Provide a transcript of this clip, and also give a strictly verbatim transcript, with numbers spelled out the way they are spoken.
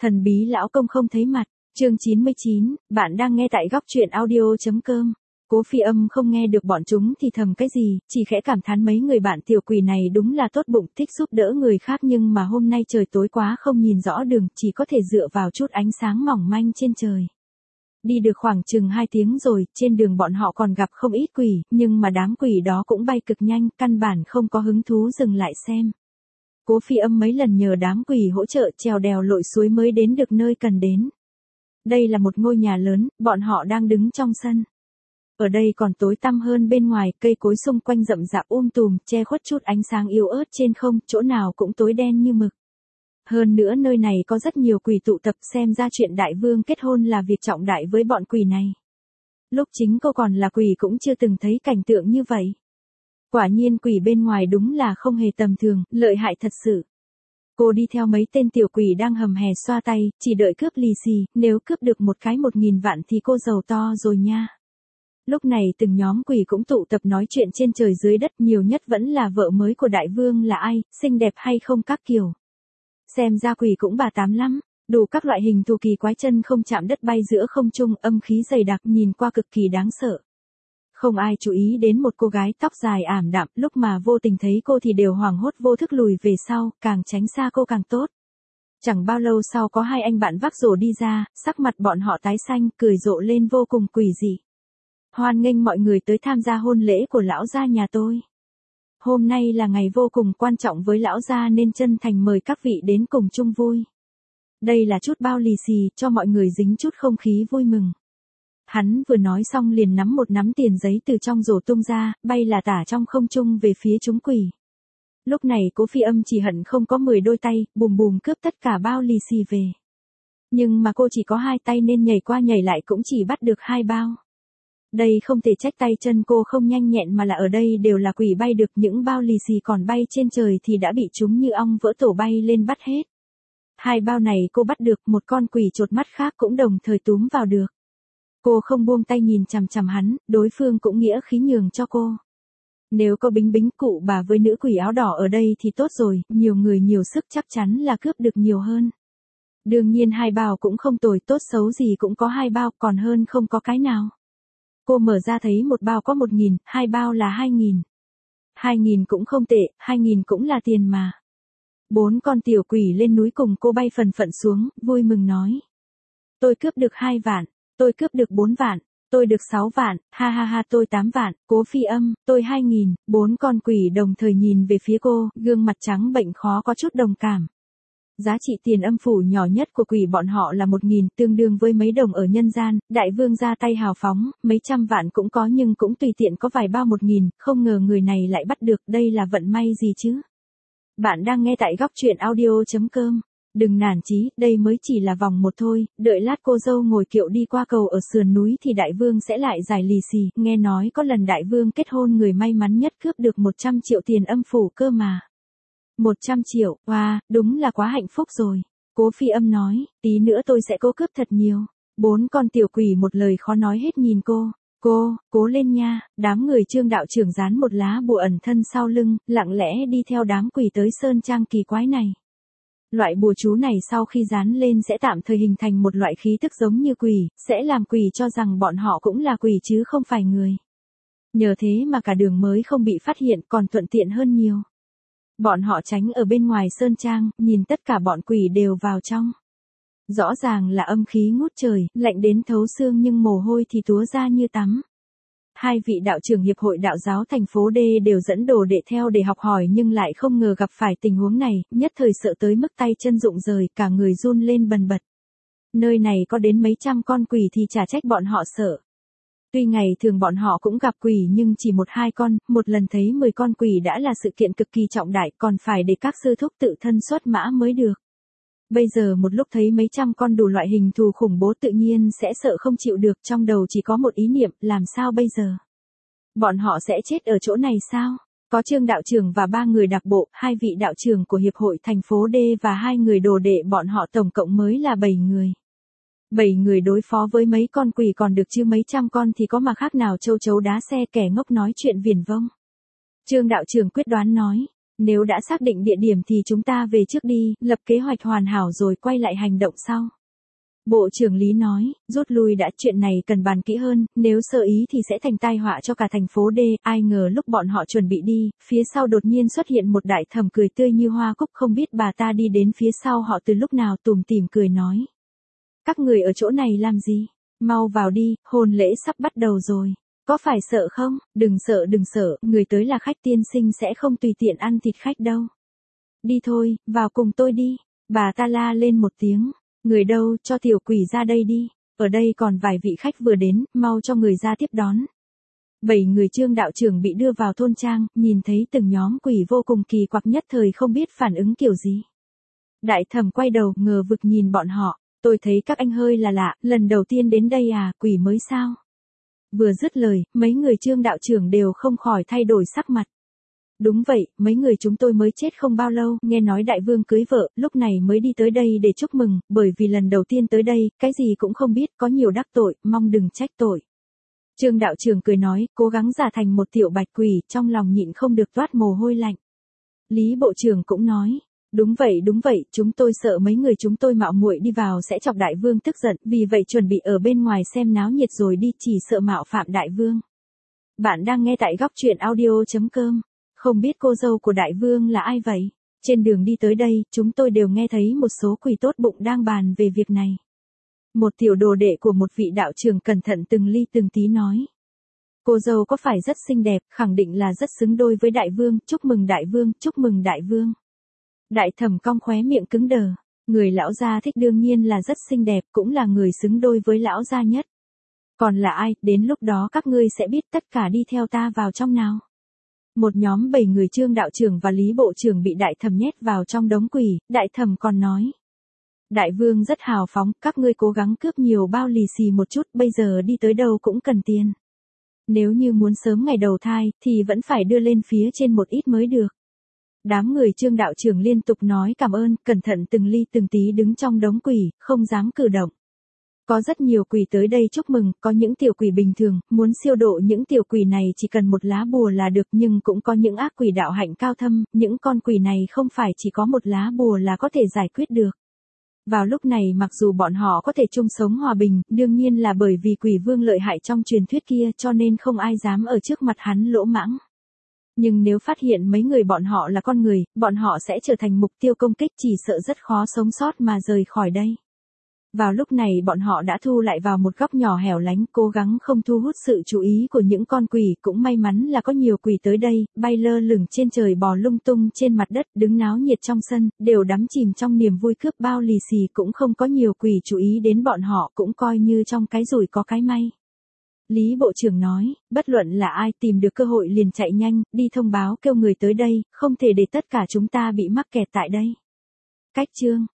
Thần bí lão công không thấy mặt, chương chín mươi chín, bạn đang nghe tại góc truyện audio.com. Cố Phi Âm không nghe được bọn chúng thì thầm cái gì, chỉ khẽ cảm thán mấy người bạn tiểu quỷ này đúng là tốt bụng, thích giúp đỡ người khác, nhưng mà hôm nay trời tối quá không nhìn rõ đường, chỉ có thể dựa vào chút ánh sáng mỏng manh trên trời. Đi được khoảng chừng hai tiếng rồi, trên đường bọn họ còn gặp không ít quỷ, nhưng mà đám quỷ đó cũng bay cực nhanh, căn bản không có hứng thú dừng lại xem. Cố Phi Âm mấy lần nhờ đám quỷ hỗ trợ trèo đèo lội suối mới đến được nơi cần đến. Đây là một ngôi nhà lớn, bọn họ đang đứng trong sân. Ở đây còn tối tăm hơn bên ngoài, cây cối xung quanh rậm rạp um tùm, che khuất chút ánh sáng yếu ớt trên không, chỗ nào cũng tối đen như mực. Hơn nữa nơi này có rất nhiều quỷ tụ tập, xem ra chuyện đại vương kết hôn là việc trọng đại với bọn quỷ này. Lúc chính cô còn là quỷ cũng chưa từng thấy cảnh tượng như vậy. Quả nhiên quỷ bên ngoài đúng là không hề tầm thường, lợi hại thật sự. Cô đi theo mấy tên tiểu quỷ đang hầm hè xoa tay, chỉ đợi cướp lì xì, nếu cướp được một cái một nghìn vạn thì cô giàu to rồi nha. Lúc này từng nhóm quỷ cũng tụ tập nói chuyện trên trời dưới đất, nhiều nhất vẫn là vợ mới của đại vương là ai, xinh đẹp hay không các kiểu. Xem ra quỷ cũng bà tám lắm, đủ các loại hình thù kỳ quái, chân không chạm đất bay giữa không trung, âm khí dày đặc, nhìn qua cực kỳ đáng sợ. Không ai chú ý đến một cô gái tóc dài ảm đạm, lúc mà vô tình thấy cô thì đều hoảng hốt vô thức lùi về sau, càng tránh xa cô càng tốt. Chẳng bao lâu sau có hai anh bạn vác rổ đi ra, sắc mặt bọn họ tái xanh, cười rộ lên vô cùng quỷ dị. Hoan nghênh mọi người tới tham gia hôn lễ của lão gia nhà tôi. Hôm nay là ngày vô cùng quan trọng với lão gia nên chân thành mời các vị đến cùng chung vui. Đây là chút bao lì xì, cho mọi người dính chút không khí vui mừng. Hắn vừa nói xong liền nắm một nắm tiền giấy từ trong rổ tung ra, bay là tả trong không trung về phía chúng quỷ. Lúc này Cố Phi Âm chỉ hận không có mười đôi tay, bùm bùm cướp tất cả bao lì xì về. Nhưng mà cô chỉ có hai tay nên nhảy qua nhảy lại cũng chỉ bắt được hai bao. Đây không thể trách tay chân cô không nhanh nhẹn, mà là ở đây đều là quỷ bay được, những bao lì xì còn bay trên trời thì đã bị chúng như ong vỡ tổ bay lên bắt hết. Hai bao này cô bắt được, một con quỷ chột mắt khác cũng đồng thời túm vào được. Cô không buông tay nhìn chằm chằm hắn, đối phương cũng nghĩa khí nhường cho cô. Nếu có Bính Bính cụ bà với nữ quỷ áo đỏ ở đây thì tốt rồi, nhiều người nhiều sức chắc chắn là cướp được nhiều hơn. Đương nhiên hai bao cũng không tồi, tốt xấu gì cũng có hai bao, còn hơn không có cái nào. Cô mở ra thấy một bao có một nghìn, hai bao là hai nghìn. Hai nghìn cũng không tệ, hai nghìn cũng là tiền mà. Bốn con tiểu quỷ lên núi cùng cô bay phần phận xuống, vui mừng nói. Tôi cướp được hai vạn, tôi cướp được bốn vạn, tôi được sáu vạn, ha ha ha tôi tám vạn, Cố Phi Âm, tôi hai nghìn, bốn con quỷ đồng thời nhìn về phía cô, gương mặt trắng bệnh khó có chút đồng cảm. Giá trị tiền âm phủ nhỏ nhất của quỷ bọn họ là một nghìn, tương đương với mấy đồng ở nhân gian, đại vương ra tay hào phóng, mấy trăm vạn cũng có nhưng cũng tùy tiện có vài bao một nghìn, không ngờ người này lại bắt được, đây là vận may gì chứ? Bạn đang nghe tại góc truyện audio.com. Đừng nản chí, đây mới chỉ là vòng một thôi, đợi lát cô dâu ngồi kiệu đi qua cầu ở sườn núi thì đại vương sẽ lại giải lì xì, nghe nói có lần đại vương kết hôn người may mắn nhất cướp được một trăm triệu tiền âm phủ cơ mà. một trăm triệu, wow, đúng là quá hạnh phúc rồi. Cố Phi Âm nói, tí nữa tôi sẽ cố cướp thật nhiều. Bốn con tiểu quỷ một lời khó nói hết nhìn cô. Cô, cố lên nha, đám người Trương đạo trưởng dán một lá bùa ẩn thân sau lưng, lặng lẽ đi theo đám quỷ tới sơn trang kỳ quái này. Loại bùa chú này sau khi dán lên sẽ tạm thời hình thành một loại khí tức giống như quỷ, sẽ làm quỷ cho rằng bọn họ cũng là quỷ chứ không phải người. Nhờ thế mà cả đường mới không bị phát hiện, còn thuận tiện hơn nhiều. Bọn họ tránh ở bên ngoài sơn trang, nhìn tất cả bọn quỷ đều vào trong. Rõ ràng là âm khí ngút trời, lạnh đến thấu xương nhưng mồ hôi thì túa ra như tắm. Hai vị đạo trưởng hiệp hội đạo giáo thành phố D đều dẫn đồ đệ theo để học hỏi nhưng lại không ngờ gặp phải tình huống này, nhất thời sợ tới mức tay chân rụng rời, cả người run lên bần bật. Nơi này có đến mấy trăm con quỷ thì chả trách bọn họ sợ. Tuy ngày thường bọn họ cũng gặp quỷ nhưng chỉ một hai con, một lần thấy mười con quỷ đã là sự kiện cực kỳ trọng đại, còn phải để các sư thúc tự thân xuất mã mới được. Bây giờ một lúc thấy mấy trăm con đủ loại hình thù khủng bố tự nhiên sẽ sợ không chịu được, trong đầu chỉ có một ý niệm, làm sao bây giờ? Bọn họ sẽ chết ở chỗ này sao? Có Trương đạo trưởng và ba người đặc bộ, hai vị đạo trưởng của hiệp hội thành phố D và hai người đồ đệ, bọn họ tổng cộng mới là bảy người. Bảy người đối phó với mấy con quỷ còn được chứ mấy trăm con thì có mà khác nào châu chấu đá xe, kẻ ngốc nói chuyện viển vông. Trương đạo trưởng quyết đoán nói, Nếu đã xác định địa điểm thì chúng ta về trước đi, lập kế hoạch hoàn hảo rồi quay lại hành động sau. Bộ trưởng Lý nói, rút lui đã, chuyện này cần bàn kỹ hơn, nếu sơ ý thì sẽ thành tai họa cho cả thành phố D. Ai ngờ lúc bọn họ chuẩn bị đi, phía sau đột nhiên xuất hiện một đại thẩm cười tươi như hoa cúc, không biết bà ta đi đến phía sau họ từ lúc nào, tủm tỉm cười nói. Các người ở chỗ này làm gì? Mau vào đi, hôn lễ sắp bắt đầu rồi. Có phải sợ không? Đừng sợ đừng sợ, người tới là khách tiên sinh sẽ không tùy tiện ăn thịt khách đâu. Đi thôi, vào cùng tôi đi. Bà ta la lên một tiếng. Người đâu, cho tiểu quỷ ra đây đi. Ở đây còn vài vị khách vừa đến, mau cho người ra tiếp đón. Bảy người Trương đạo trưởng bị đưa vào thôn trang, nhìn thấy từng nhóm quỷ vô cùng kỳ quặc, nhất thời không biết phản ứng kiểu gì. Đại thẩm quay đầu, ngờ vực nhìn bọn họ. Tôi thấy các anh hơi là lạ, lần đầu tiên đến đây à, quỷ mới sao? Vừa dứt lời, mấy người Trương đạo trưởng đều không khỏi thay đổi sắc mặt. Đúng vậy, mấy người chúng tôi mới chết không bao lâu, nghe nói đại vương cưới vợ, lúc này mới đi tới đây để chúc mừng, bởi vì lần đầu tiên tới đây, cái gì cũng không biết, có nhiều đắc tội, mong đừng trách tội. Trương đạo trưởng cười nói, cố gắng giả thành một tiểu bạch quỷ, trong lòng nhịn không được toát mồ hôi lạnh. Lý bộ trưởng cũng nói, đúng vậy đúng vậy, chúng tôi sợ mấy người chúng tôi mạo muội đi vào sẽ chọc đại vương tức giận, vì vậy chuẩn bị ở bên ngoài xem náo nhiệt rồi đi, chỉ sợ mạo phạm đại vương. Bạn đang nghe tại góc truyện audio chấm com. Không biết cô dâu của đại vương là ai vậy? Trên đường đi tới đây, chúng tôi đều nghe thấy một số quỷ tốt bụng đang bàn về việc này. Một tiểu đồ đệ của một vị đạo trưởng cẩn thận từng ly từng tí nói. Cô dâu có phải rất xinh đẹp, khẳng định là rất xứng đôi với đại vương, chúc mừng đại vương, chúc mừng đại vương. Đại thẩm cong khóe miệng cứng đờ, người lão gia thích đương nhiên là rất xinh đẹp, cũng là người xứng đôi với lão gia nhất. Còn là ai, đến lúc đó các ngươi sẽ biết, tất cả đi theo ta vào trong nào. Một nhóm bảy người Trương đạo trưởng và Lý bộ trưởng bị đại thẩm nhét vào trong đống quỷ, đại thẩm còn nói. Đại vương rất hào phóng, các ngươi cố gắng cướp nhiều bao lì xì một chút, bây giờ đi tới đâu cũng cần tiền. Nếu như muốn sớm ngày đầu thai, thì vẫn phải đưa lên phía trên một ít mới được. Đám người Trương đạo trưởng liên tục nói cảm ơn, cẩn thận từng ly từng tí đứng trong đống quỷ, không dám cử động. Có rất nhiều quỷ tới đây chúc mừng, có những tiểu quỷ bình thường, muốn siêu độ những tiểu quỷ này chỉ cần một lá bùa là được, nhưng cũng có những ác quỷ đạo hạnh cao thâm, những con quỷ này không phải chỉ có một lá bùa là có thể giải quyết được. Vào lúc này mặc dù bọn họ có thể chung sống hòa bình, đương nhiên là bởi vì quỷ vương lợi hại trong truyền thuyết kia cho nên không ai dám ở trước mặt hắn lỗ mãng. Nhưng nếu phát hiện mấy người bọn họ là con người, bọn họ sẽ trở thành mục tiêu công kích, chỉ sợ rất khó sống sót mà rời khỏi đây. Vào lúc này bọn họ đã thu lại vào một góc nhỏ hẻo lánh, cố gắng không thu hút sự chú ý của những con quỷ, cũng may mắn là có nhiều quỷ tới đây, bay lơ lửng trên trời, bò lung tung trên mặt đất, đứng náo nhiệt trong sân, đều đắm chìm trong niềm vui cướp bao lì xì, cũng không có nhiều quỷ chú ý đến bọn họ, cũng coi như trong cái rủi có cái may. Lý bộ trưởng nói, bất luận là ai tìm được cơ hội liền chạy nhanh, đi thông báo kêu người tới đây, không thể để tất cả chúng ta bị mắc kẹt tại đây. Cách chương